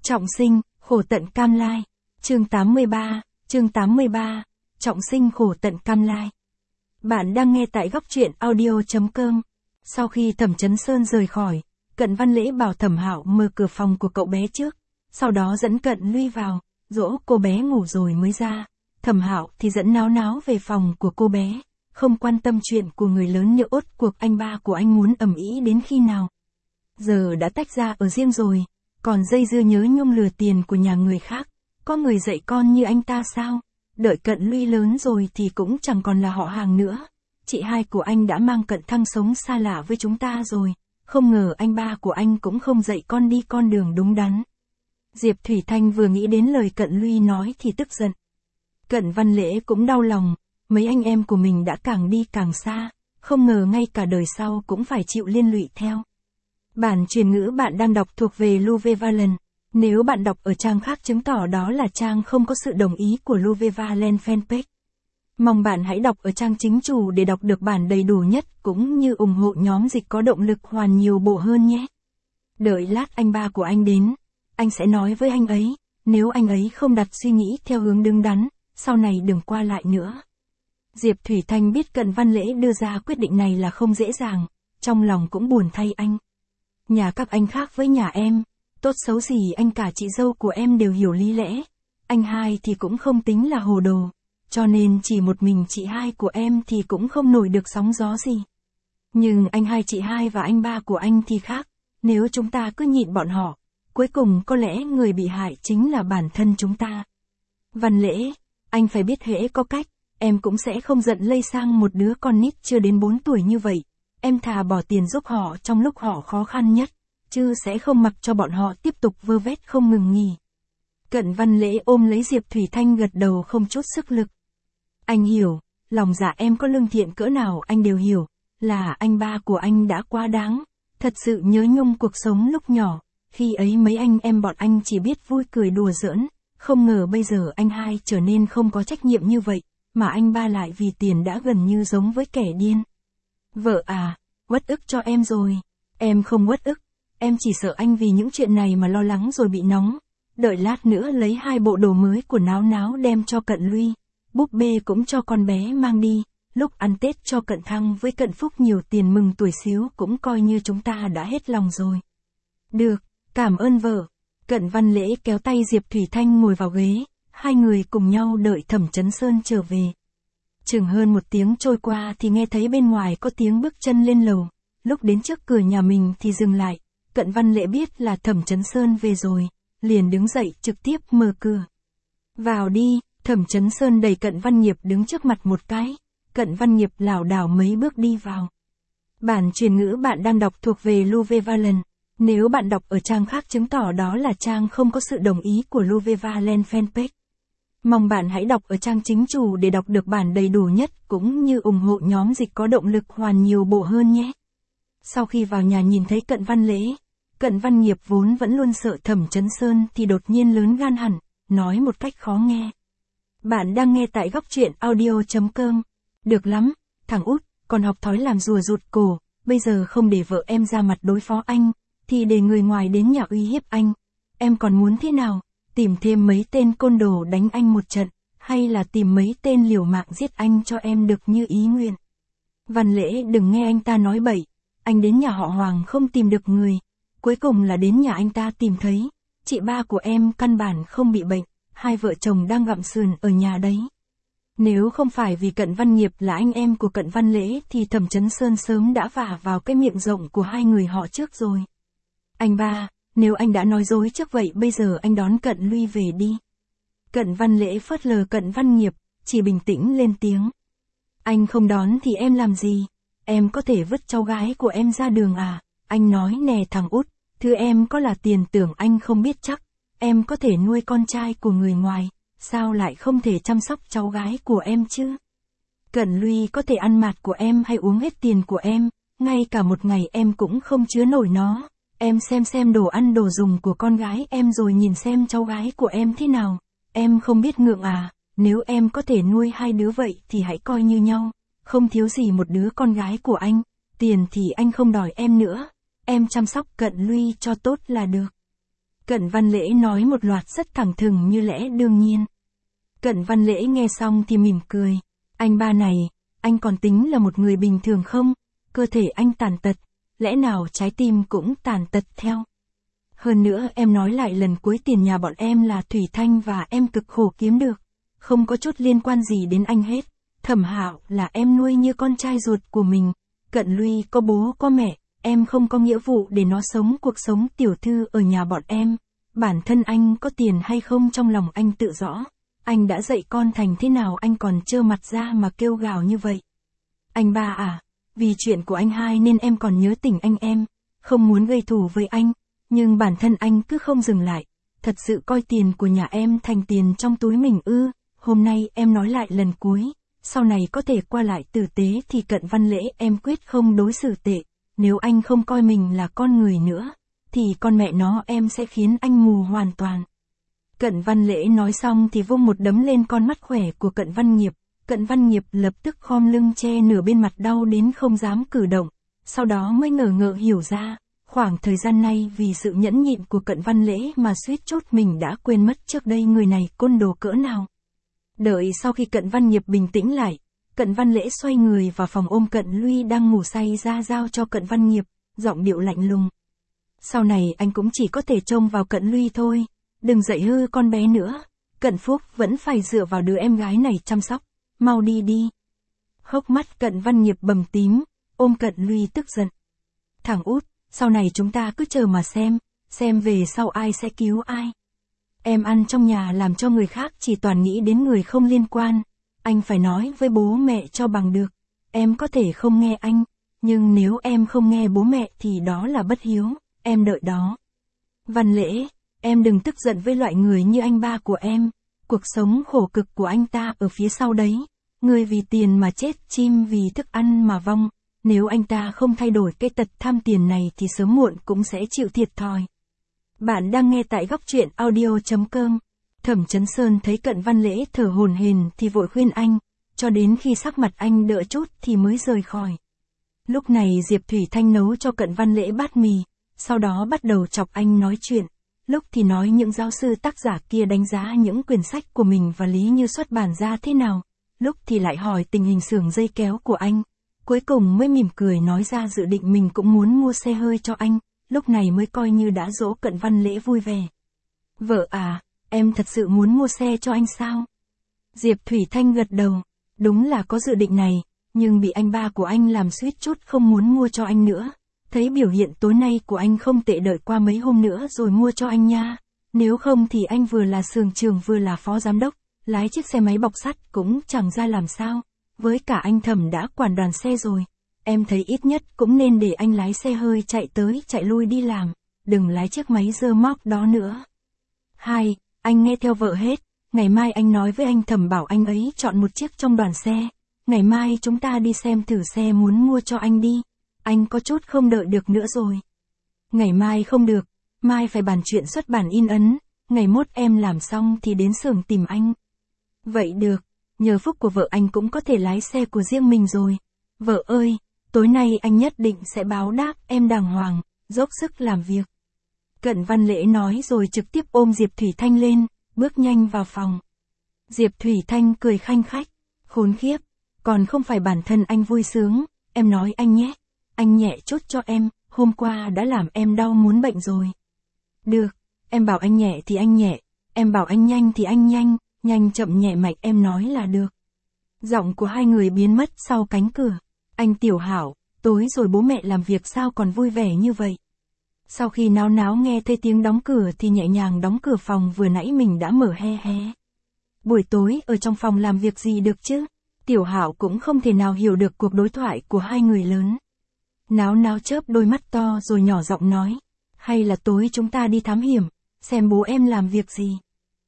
Trọng sinh, khổ tận cam lai. Chương 83, Trọng sinh khổ tận cam lai. Bạn đang nghe tại góc truyện audio.com. Sau khi Thẩm Chấn Sơn rời khỏi, Cận Văn Lễ bảo Thẩm Hạo mở cửa phòng của cậu bé trước, sau đó dẫn Cận Luy vào, dỗ cô bé ngủ rồi mới ra. Thẩm Hạo thì dẫn náo náo về phòng của cô bé, không quan tâm chuyện của người lớn nhỡ ốt cuộc anh ba của anh muốn ầm ĩ đến khi nào. Giờ đã tách ra ở riêng rồi, còn dây dưa nhớ nhung lừa tiền của nhà người khác, có người dạy con như anh ta sao? Đợi Cận Luy lớn rồi thì cũng chẳng còn là họ hàng nữa. Chị hai của anh đã mang Cận Thăng sống xa lạ với chúng ta rồi, không ngờ anh ba của anh cũng không dạy con đi con đường đúng đắn. Diệp Thủy Thanh vừa nghĩ đến lời Cận Luy nói thì tức giận. Cận Văn Lễ cũng đau lòng, mấy anh em của mình đã càng đi càng xa, không ngờ ngay cả đời sau cũng phải chịu liên lụy theo. Bản truyền ngữ bạn đang đọc thuộc về Luvevalent. Nếu bạn đọc ở trang khác chứng tỏ đó là trang không có sự đồng ý của Luvevalent fanpage. Mong bạn hãy đọc ở trang chính chủ để đọc được bản đầy đủ nhất cũng như ủng hộ nhóm dịch có động lực hoàn nhiều bộ hơn nhé. Đợi lát anh ba của anh đến, anh sẽ nói với anh ấy, nếu anh ấy không đặt suy nghĩ theo hướng đứng đắn, sau này đừng qua lại nữa. Diệp Thủy Thanh biết Cận Văn Lễ đưa ra quyết định này là không dễ dàng, trong lòng cũng buồn thay anh. Nhà các anh khác với nhà em, tốt xấu gì anh cả chị dâu của em đều hiểu lý lẽ, anh hai thì cũng không tính là hồ đồ, cho nên chỉ một mình chị hai của em thì cũng không nổi được sóng gió gì. Nhưng anh hai chị hai và anh ba của anh thì khác, nếu chúng ta cứ nhịn bọn họ, cuối cùng có lẽ người bị hại chính là bản thân chúng ta. Văn Lễ, anh phải biết hễ có cách, em cũng sẽ không giận lây sang một đứa con nít chưa đến 4 tuổi như vậy. Em thà bỏ tiền giúp họ trong lúc họ khó khăn nhất, chứ sẽ không mặc cho bọn họ tiếp tục vơ vét không ngừng nghỉ. Cận Văn Lễ ôm lấy Diệp Thủy Thanh gật đầu không chút sức lực. Anh hiểu, lòng dạ em có lương thiện cỡ nào anh đều hiểu, là anh ba của anh đã quá đáng, thật sự nhớ nhung cuộc sống lúc nhỏ, khi ấy mấy anh em bọn anh chỉ biết vui cười đùa giỡn, không ngờ bây giờ anh hai trở nên không có trách nhiệm như vậy, mà anh ba lại vì tiền đã gần như giống với kẻ điên. Vợ à, uất ức cho em rồi. Em không uất ức, em chỉ sợ anh vì những chuyện này mà lo lắng rồi bị nóng. Đợi lát nữa lấy 2 bộ đồ mới của Náo Náo đem cho Cận Luy, búp bê cũng cho con bé mang đi, lúc ăn Tết cho Cận Thăng với Cận Phúc nhiều tiền mừng tuổi xíu cũng coi như chúng ta đã hết lòng rồi. Được, cảm ơn vợ. Cận Văn Lễ kéo tay Diệp Thủy Thanh ngồi vào ghế, hai người cùng nhau đợi Thẩm Chấn Sơn trở về. Chừng hơn 1 tiếng trôi qua thì nghe thấy bên ngoài có tiếng bước chân lên lầu, lúc đến trước cửa nhà mình thì dừng lại, Cận Văn Lễ biết là Thẩm Chấn Sơn về rồi, liền đứng dậy trực tiếp mở cửa. Vào đi, Thẩm Chấn Sơn đẩy Cận Văn Nghiệp đứng trước mặt một cái, Cận Văn Nghiệp lảo đảo mấy bước đi vào. Bản truyền ngữ bạn đang đọc thuộc về Luvevalent. Nếu bạn đọc ở trang khác chứng tỏ đó là trang không có sự đồng ý của Luvevalent fanpage. Mong bạn hãy đọc ở trang chính chủ để đọc được bản đầy đủ nhất cũng như ủng hộ nhóm dịch có động lực hoàn nhiều bộ hơn nhé. Sau khi vào nhà nhìn thấy Cận Văn Lễ, Cận Văn Nghiệp vốn vẫn luôn sợ Thẩm Chấn Sơn thì đột nhiên lớn gan hẳn, nói một cách khó nghe. Bạn đang nghe tại góc truyện audio.com. Được lắm, thằng út, còn học thói làm rùa rụt cổ, bây giờ không để vợ em ra mặt đối phó anh, thì để người ngoài đến nhà uy hiếp anh. Em còn muốn thế nào? Tìm thêm mấy tên côn đồ đánh anh một trận, hay là tìm mấy tên liều mạng giết anh cho em được như ý nguyện? Văn Lễ đừng nghe anh ta nói bậy, anh đến nhà họ Hoàng không tìm được người, cuối cùng là đến nhà anh ta tìm thấy, chị ba của em căn bản không bị bệnh, hai vợ chồng đang gặm sườn ở nhà đấy. Nếu không phải vì Cận Văn Nghiệp là anh em của Cận Văn Lễ thì Thẩm Chấn Sơn sớm đã vả vào cái miệng rộng của hai người họ trước rồi. Anh ba, nếu anh đã nói dối trước vậy bây giờ anh đón Cận Luy về đi. Cận Văn Lễ phớt lờ Cận Văn Nghiệp, chỉ bình tĩnh lên tiếng. Anh không đón thì em làm gì? Em có thể vứt cháu gái của em ra đường à? Anh nói nè thằng út, thứ em có là tiền tưởng anh không biết chắc. Em có thể nuôi con trai của người ngoài, sao lại không thể chăm sóc cháu gái của em chứ? Cận Luy có thể ăn mạt của em hay uống hết tiền của em, ngay cả một ngày em cũng không chứa nổi nó. Em xem đồ ăn đồ dùng của con gái em rồi nhìn xem cháu gái của em thế nào. Em không biết ngượng à? Nếu em có thể nuôi 2 đứa vậy thì hãy coi như nhau, không thiếu gì một đứa con gái của anh. Tiền thì anh không đòi em nữa, em chăm sóc Cận Luy cho tốt là được. Cận Văn Lễ nói một loạt rất thẳng thừng như lẽ đương nhiên. Cận Văn Lễ nghe xong thì mỉm cười. Anh ba này, anh còn tính là một người bình thường không? Cơ thể anh tàn tật, lẽ nào trái tim cũng tàn tật theo? Hơn nữa em nói lại lần cuối tiền nhà bọn em là Thủy Thanh và em cực khổ kiếm được. Không có chút liên quan gì đến anh hết. Thẩm Hạo là em nuôi như con trai ruột của mình. Cận Luy có bố có mẹ, em không có nghĩa vụ để nó sống cuộc sống tiểu thư ở nhà bọn em. Bản thân anh có tiền hay không trong lòng anh tự rõ. Anh đã dạy con thành thế nào anh còn trơ mặt ra mà kêu gào như vậy. Anh ba à, vì chuyện của anh hai nên em còn nhớ tình anh em, không muốn gây thù với anh, nhưng bản thân anh cứ không dừng lại, thật sự coi tiền của nhà em thành tiền trong túi mình ư? Hôm nay em nói lại lần cuối, sau này có thể qua lại tử tế thì Cận Văn Lễ em quyết không đối xử tệ, nếu anh không coi mình là con người nữa, thì con mẹ nó em sẽ khiến anh mù hoàn toàn. Cận Văn Lễ nói xong thì vung một đấm lên con mắt khỏe của Cận Văn Nghiệp. Cận Văn Nghiệp lập tức khom lưng che nửa bên mặt đau đến không dám cử động, sau đó mới ngờ ngợ hiểu ra, khoảng thời gian này vì sự nhẫn nhịn của Cận Văn Lễ mà suýt chốt mình đã quên mất trước đây người này côn đồ cỡ nào. Đợi sau khi Cận Văn Nghiệp bình tĩnh lại, Cận Văn Lễ xoay người vào phòng ôm Cận Luy đang ngủ say ra giao cho Cận Văn Nghiệp, giọng điệu lạnh lùng. Sau này anh cũng chỉ có thể trông vào Cận Luy thôi, đừng dạy hư con bé nữa, Cận Phúc vẫn phải dựa vào đứa em gái này chăm sóc, mau đi đi. Hốc mắt Cận Văn Nghiệp bầm tím, ôm Cận Luy tức giận. Thằng út, sau này chúng ta cứ chờ mà xem về sau ai sẽ cứu ai. Em ăn trong nhà làm cho người khác chỉ toàn nghĩ đến người không liên quan, anh phải nói với bố mẹ cho bằng được, em có thể không nghe anh, nhưng nếu em không nghe bố mẹ thì đó là bất hiếu, em đợi đó. Văn Lễ, em đừng tức giận với loại người như anh ba của em, cuộc sống khổ cực của anh ta ở phía sau đấy, người vì tiền mà chết, chim vì thức ăn mà vong, nếu anh ta không thay đổi cái tật tham tiền này thì sớm muộn cũng sẽ chịu thiệt thòi. Bạn đang nghe tại góc truyện audio.com. Thẩm Chấn Sơn thấy Cận Văn Lễ thở hổn hển thì vội khuyên anh, cho đến khi sắc mặt anh đỡ chút thì mới rời khỏi. Lúc này Diệp Thủy Thanh nấu cho Cận Văn Lễ bát mì, sau đó bắt đầu chọc anh nói chuyện. Lúc thì nói những giáo sư tác giả kia đánh giá những quyển sách của mình và Lý Như xuất bản ra thế nào, lúc thì lại hỏi tình hình xưởng dây kéo của anh. Cuối cùng mới mỉm cười nói ra dự định mình cũng muốn mua xe hơi cho anh, lúc này mới coi như đã dỗ Cận Văn Lễ vui vẻ. Vợ à, em thật sự muốn mua xe cho anh sao? Diệp Thủy Thanh gật đầu, đúng là có dự định này, nhưng bị anh ba của anh làm suýt chút không muốn mua cho anh nữa. Thấy biểu hiện tối nay của anh không tệ, đợi qua mấy hôm nữa rồi mua cho anh nha. Nếu không thì anh vừa là xưởng trưởng vừa là phó giám đốc, lái chiếc xe máy bọc sắt cũng chẳng ra làm sao. Với cả anh Thẩm đã quản đoàn xe rồi, em thấy ít nhất cũng nên để anh lái xe hơi chạy tới chạy lui đi làm, đừng lái chiếc máy rơ móc đó nữa. Hai, anh nghe theo vợ hết, ngày mai anh nói với anh Thẩm bảo anh ấy chọn một chiếc trong đoàn xe, ngày mai chúng ta đi xem thử xe muốn mua cho anh đi, anh có chút không đợi được nữa rồi. Ngày mai không được, mai phải bàn chuyện xuất bản in ấn, ngày mốt em làm xong thì đến xưởng tìm anh. Vậy được, nhờ phúc của vợ anh cũng có thể lái xe của riêng mình rồi. Vợ ơi, tối nay anh nhất định sẽ báo đáp em đàng hoàng, dốc sức làm việc. Cận Văn Lễ nói rồi trực tiếp ôm Diệp Thủy Thanh lên, bước nhanh vào phòng. Diệp Thủy Thanh cười khanh khách, khốn khiếp, còn không phải bản thân anh vui sướng, em nói anh nhé, anh nhẹ chút cho em, hôm qua đã làm em đau muốn bệnh rồi. Được, em bảo anh nhẹ thì anh nhẹ, em bảo anh nhanh thì anh nhanh, nhanh chậm nhẹ mạch em nói là được. Giọng của hai người biến mất sau cánh cửa. Anh Tiểu Hảo, tối rồi bố mẹ làm việc sao còn vui vẻ như vậy? Sau khi náo náo nghe thấy tiếng đóng cửa thì nhẹ nhàng đóng cửa phòng vừa nãy mình đã mở he he. Buổi tối ở trong phòng làm việc gì được chứ? Tiểu Hảo cũng không thể nào hiểu được cuộc đối thoại của hai người lớn. Náo náo chớp đôi mắt to rồi nhỏ giọng nói, hay là tối chúng ta đi thám hiểm, xem bố em làm việc gì.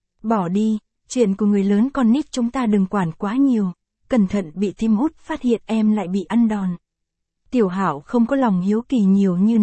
Bỏ đi, chuyện của người lớn con nít chúng ta đừng quản quá nhiều, cẩn thận bị Thím Út phát hiện em lại bị ăn đòn. Tiểu Hảo không có lòng hiếu kỳ nhiều như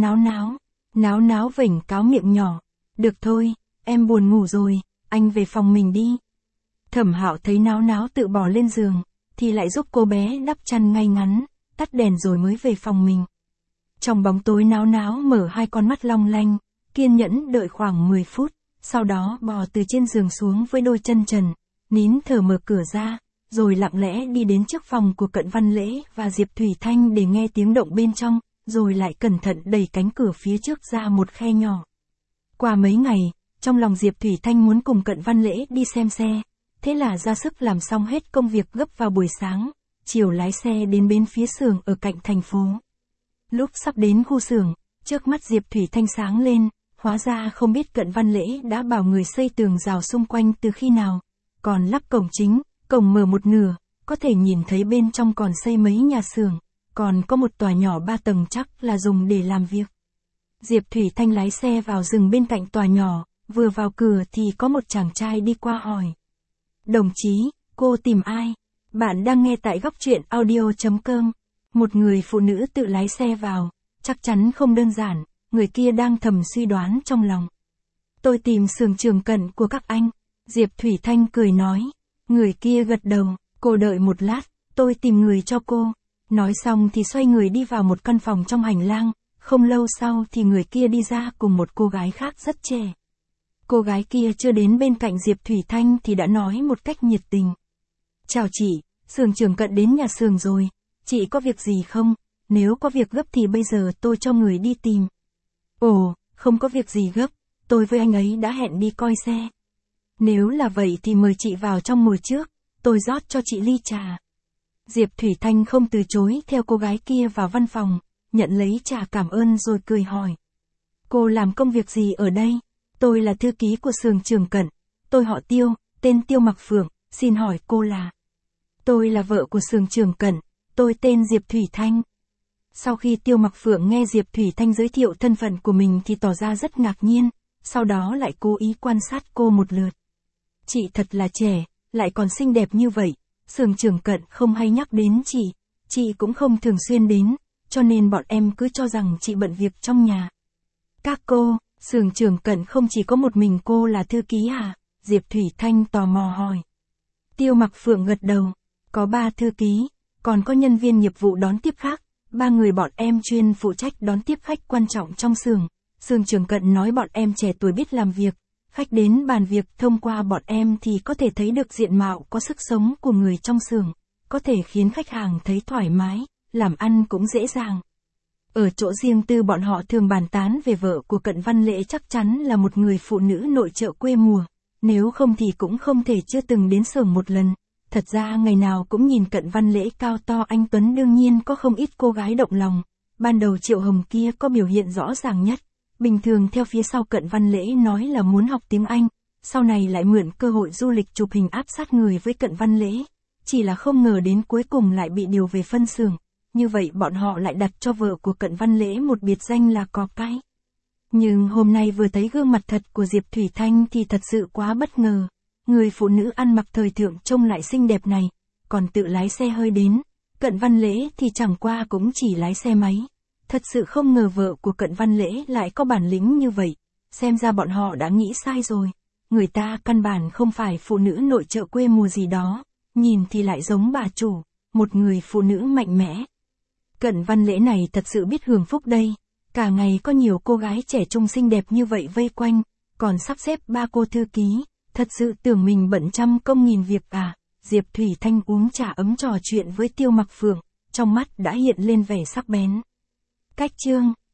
náo náo vểnh cáo miệng nhỏ, được thôi, em buồn ngủ rồi, anh về phòng mình đi. Thẩm Hạo thấy náo náo tự bỏ lên giường, thì lại giúp cô bé đắp chăn ngay ngắn, tắt đèn rồi mới về phòng mình. Trong bóng tối náo náo mở hai con mắt long lanh, kiên nhẫn đợi khoảng 10 phút, sau đó bò từ trên giường xuống với đôi chân trần, nín thở mở cửa ra, rồi lặng lẽ đi đến trước phòng của Cận Văn Lễ và Diệp Thủy Thanh để nghe tiếng động bên trong, rồi lại cẩn thận đẩy cánh cửa phía trước ra một khe nhỏ. Qua mấy ngày, trong lòng Diệp Thủy Thanh muốn cùng Cận Văn Lễ đi xem xe, thế là ra sức làm xong hết công việc gấp vào buổi sáng, chiều lái xe đến bến phía xưởng ở cạnh thành phố. Lúc sắp đến khu xưởng, trước mắt Diệp Thủy Thanh sáng lên, hóa ra không biết Cận Văn Lễ đã bảo người xây tường rào xung quanh từ khi nào, còn lắp cổng chính, cổng mở một nửa, có thể nhìn thấy bên trong còn xây mấy nhà xưởng, còn có một tòa nhỏ 3 tầng chắc là dùng để làm việc. Diệp Thủy Thanh lái xe vào rừng bên cạnh tòa nhỏ, vừa vào cửa thì có một chàng trai đi qua hỏi. Đồng chí, cô tìm ai? Bạn đang nghe tại góc truyện audio.com. Một người phụ nữ tự lái xe vào, chắc chắn không đơn giản, người kia đang thầm suy đoán trong lòng. Tôi tìm xưởng Trường Cận của các anh. Diệp Thủy Thanh cười nói. Người kia gật đầu, cô đợi một lát, tôi tìm người cho cô. Nói xong thì xoay người đi vào một căn phòng trong hành lang, không lâu sau thì người kia đi ra cùng một cô gái khác rất trẻ. Cô gái kia chưa đến bên cạnh Diệp Thủy Thanh thì đã nói một cách nhiệt tình. Chào chị, xưởng Trường Cận đến nhà xưởng rồi, chị có việc gì không? Nếu có việc gấp thì bây giờ tôi cho người đi tìm. Ồ, không có việc gì gấp, tôi với anh ấy đã hẹn đi coi xe. Nếu là vậy thì mời chị vào trong ngồi trước, tôi rót cho chị ly trà. Diệp Thủy Thanh không từ chối theo cô gái kia vào văn phòng, nhận lấy trà cảm ơn rồi cười hỏi. Cô làm công việc gì ở đây? Tôi là thư ký của xưởng Trường Cận, tôi họ Tiêu, tên Tiêu Mặc Phượng, xin hỏi cô là? Tôi là vợ của xưởng Trường Cận, tôi tên Diệp Thủy Thanh. Sau khi Tiêu Mặc Phượng nghe Diệp Thủy Thanh giới thiệu thân phận của mình thì tỏ ra rất ngạc nhiên, sau đó lại cố ý quan sát cô một lượt. Chị thật là trẻ, lại còn xinh đẹp như vậy, xưởng Trường Cận không hay nhắc đến chị cũng không thường xuyên đến, cho nên bọn em cứ cho rằng chị bận việc trong nhà. Các cô, xưởng Trường Cận không chỉ có một mình cô là thư ký à? Diệp Thủy Thanh tò mò hỏi. Tiêu Mặc Phượng gật đầu, có 3 thư ký, còn có nhân viên nghiệp vụ đón tiếp khác, 3 người bọn em chuyên phụ trách đón tiếp khách quan trọng trong xưởng. Xưởng Trường Cận nói bọn em trẻ tuổi biết làm việc, khách đến bàn việc thông qua bọn em thì có thể thấy được diện mạo có sức sống của người trong xưởng, có thể khiến khách hàng thấy thoải mái, làm ăn cũng dễ dàng. Ở chỗ riêng tư bọn họ thường bàn tán về vợ của Cận Văn Lễ chắc chắn là một người phụ nữ nội trợ quê mùa, nếu không thì cũng không thể chưa từng đến xưởng một lần. Thật ra ngày nào cũng nhìn Cận Văn Lễ cao to anh tuấn đương nhiên có không ít cô gái động lòng, ban đầu Triệu Hồng kia có biểu hiện rõ ràng nhất, bình thường theo phía sau Cận Văn Lễ nói là muốn học tiếng Anh, sau này lại mượn cơ hội du lịch chụp hình áp sát người với Cận Văn Lễ, chỉ là không ngờ đến cuối cùng lại bị điều về phân xưởng. Như vậy bọn họ lại đặt cho vợ của Cận Văn Lễ một biệt danh là cò cái. Nhưng hôm nay vừa thấy gương mặt thật của Diệp Thủy Thanh thì thật sự quá bất ngờ. Người phụ nữ ăn mặc thời thượng trông lại xinh đẹp này, còn tự lái xe hơi đến. Cận Văn Lễ thì chẳng qua cũng chỉ lái xe máy. Thật sự không ngờ vợ của Cận Văn Lễ lại có bản lĩnh như vậy. Xem ra bọn họ đã nghĩ sai rồi. Người ta căn bản không phải phụ nữ nội trợ quê mùa gì đó. Nhìn thì lại giống bà chủ, một người phụ nữ mạnh mẽ. Cận Văn Lễ này thật sự biết hưởng phúc đây. Cả ngày có nhiều cô gái trẻ trung xinh đẹp như vậy vây quanh, còn sắp xếp 3 cô thư ký, thật sự tưởng mình bận trăm công nghìn việc à. Diệp Thủy Thanh uống trà ấm trò chuyện với Tiêu Mặc Phượng, trong mắt đã hiện lên vẻ sắc bén. Cách chương